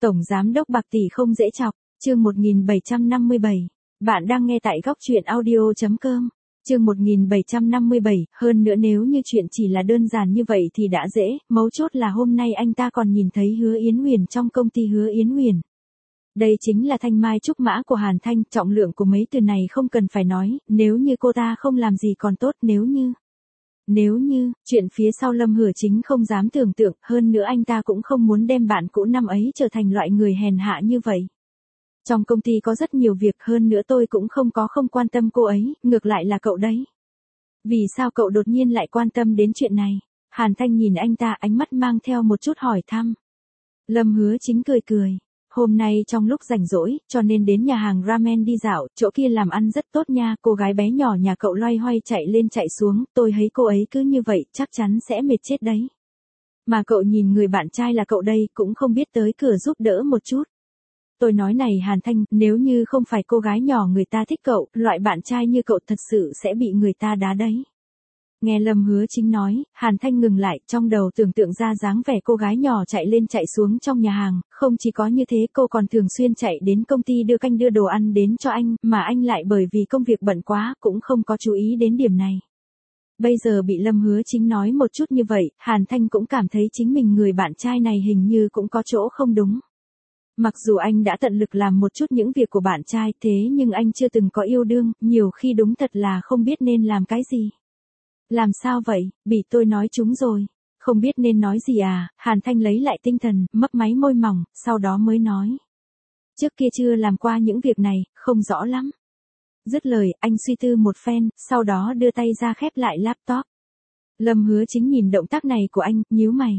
Tổng giám đốc Bạc Tỷ không dễ chọc, chương 1757. Bạn đang nghe tại góc truyện audio.com. Chương 1757, hơn nữa nếu như chuyện chỉ là đơn giản như vậy thì đã dễ, mấu chốt là hôm nay anh ta còn nhìn thấy Hứa Yến Huyền trong công ty Hứa Yến Huyền. Đây chính là thanh mai trúc mã của Hàn Thanh, trọng lượng của mấy từ này không cần phải nói, nếu như cô ta không làm gì còn tốt, nếu như, chuyện phía sau Lâm Hửa Chính không dám tưởng tượng, hơn nữa anh ta cũng không muốn đem bạn cũ năm ấy trở thành loại người hèn hạ như vậy. Trong công ty có rất nhiều việc, hơn nữa tôi cũng không quan tâm cô ấy, ngược lại là cậu đấy. Vì sao cậu đột nhiên lại quan tâm đến chuyện này? Hàn Thanh nhìn anh ta, ánh mắt mang theo một chút hỏi thăm. Lâm Hứa Chính cười cười. Hôm nay trong lúc rảnh rỗi, cho nên đến nhà hàng ramen đi dạo, chỗ kia làm ăn rất tốt nha, cô gái bé nhỏ nhà cậu loay hoay chạy lên chạy xuống, tôi thấy cô ấy cứ như vậy, chắc chắn sẽ mệt chết đấy. Mà cậu nhìn người bạn trai là cậu đây, cũng không biết tới cửa giúp đỡ một chút. Tôi nói này Hàn Thanh, nếu như không phải cô gái nhỏ người ta thích cậu, loại bạn trai như cậu thật sự sẽ bị người ta đá đấy. Nghe Lâm Hứa Chính nói, Hàn Thanh ngừng lại, trong đầu tưởng tượng ra dáng vẻ cô gái nhỏ chạy lên chạy xuống trong nhà hàng, không chỉ có như thế cô còn thường xuyên chạy đến công ty đưa canh đưa đồ ăn đến cho anh, mà anh lại bởi vì công việc bận quá, cũng không có chú ý đến điểm này. Bây giờ bị Lâm Hứa Chính nói một chút như vậy, Hàn Thanh cũng cảm thấy chính mình người bạn trai này hình như cũng có chỗ không đúng. Mặc dù anh đã tận lực làm một chút những việc của bạn trai, thế nhưng anh chưa từng có yêu đương, nhiều khi đúng thật là không biết nên làm cái gì. Làm sao vậy, bị tôi nói trúng rồi. Không biết nên nói gì à, Hàn Thanh lấy lại tinh thần, mấp máy môi mỏng, sau đó mới nói. Trước kia chưa làm qua những việc này, không rõ lắm. Dứt lời, anh suy tư một phen, sau đó đưa tay ra khép lại laptop. Lâm Hứa Chính nhìn động tác này của anh, nhíu mày.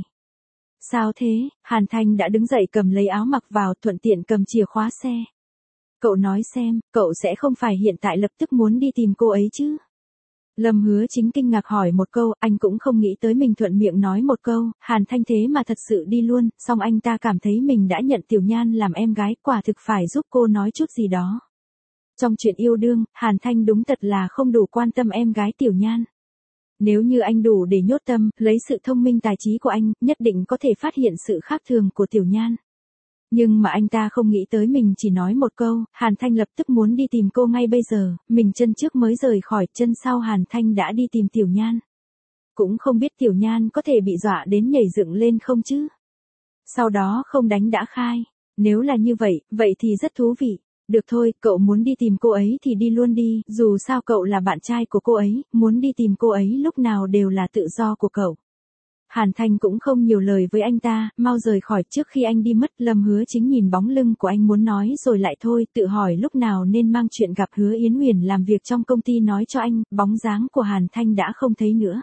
Sao thế? Hàn Thanh đã đứng dậy cầm lấy áo mặc vào, thuận tiện cầm chìa khóa xe. Cậu nói xem, cậu sẽ không phải hiện tại lập tức muốn đi tìm cô ấy chứ? Lâm Hứa Chính kinh ngạc hỏi một câu, anh cũng không nghĩ tới mình thuận miệng nói một câu, Hàn Thanh thế mà thật sự đi luôn, song anh ta cảm thấy mình đã nhận Tiểu Nhan làm em gái, quả thực phải giúp cô nói chút gì đó. Trong chuyện yêu đương, Hàn Thanh đúng thật là không đủ quan tâm em gái Tiểu Nhan. Nếu như anh đủ để nhốt tâm, lấy sự thông minh tài trí của anh, nhất định có thể phát hiện sự khác thường của Tiểu Nhan. Nhưng mà anh ta không nghĩ tới mình chỉ nói một câu, Hàn Thanh lập tức muốn đi tìm cô ngay bây giờ, mình chân trước mới rời khỏi, chân sau Hàn Thanh đã đi tìm Tiểu Nhan. Cũng không biết Tiểu Nhan có thể bị dọa đến nhảy dựng lên không chứ. Sau đó không đánh đã khai, nếu là như vậy, vậy thì rất thú vị. Được thôi, cậu muốn đi tìm cô ấy thì đi luôn đi, dù sao cậu là bạn trai của cô ấy, muốn đi tìm cô ấy lúc nào đều là tự do của cậu. Hàn Thanh cũng không nhiều lời với anh ta, mau rời khỏi trước khi anh đi mất. Lâm Hứa Chính nhìn bóng lưng của anh muốn nói rồi lại thôi, tự hỏi lúc nào nên mang chuyện gặp Hứa Yến Huyền làm việc trong công ty nói cho anh, bóng dáng của Hàn Thanh đã không thấy nữa.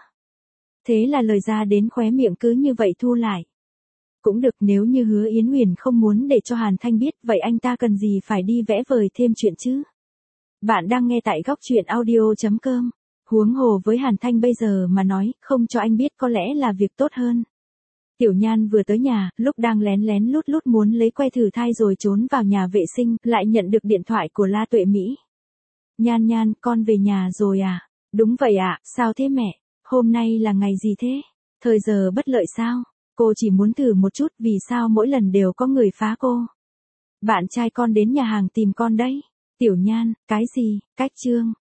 Thế là lời ra đến khóe miệng cứ như vậy thu lại. Cũng được, nếu như Hứa Yến Huyền không muốn để cho Hàn Thanh biết, vậy anh ta cần gì phải đi vẽ vời thêm chuyện chứ? Bạn đang nghe tại góc truyện audio.com. Huống hồ với Hàn Thanh bây giờ mà nói, không cho anh biết có lẽ là việc tốt hơn. Tiểu Nhan vừa tới nhà, lúc đang lén lén lút lút muốn lấy que thử thai rồi trốn vào nhà vệ sinh, lại nhận được điện thoại của La Tuệ Mỹ. Nhan Nhan, con về nhà rồi à? Đúng vậy ạ, sao thế mẹ? Hôm nay là ngày gì thế? Thời giờ bất lợi sao? Cô chỉ muốn thử một chút, vì sao mỗi lần đều có người phá cô? Bạn trai con đến nhà hàng tìm con đấy. Tiểu Nhan, cái gì? Cách trương,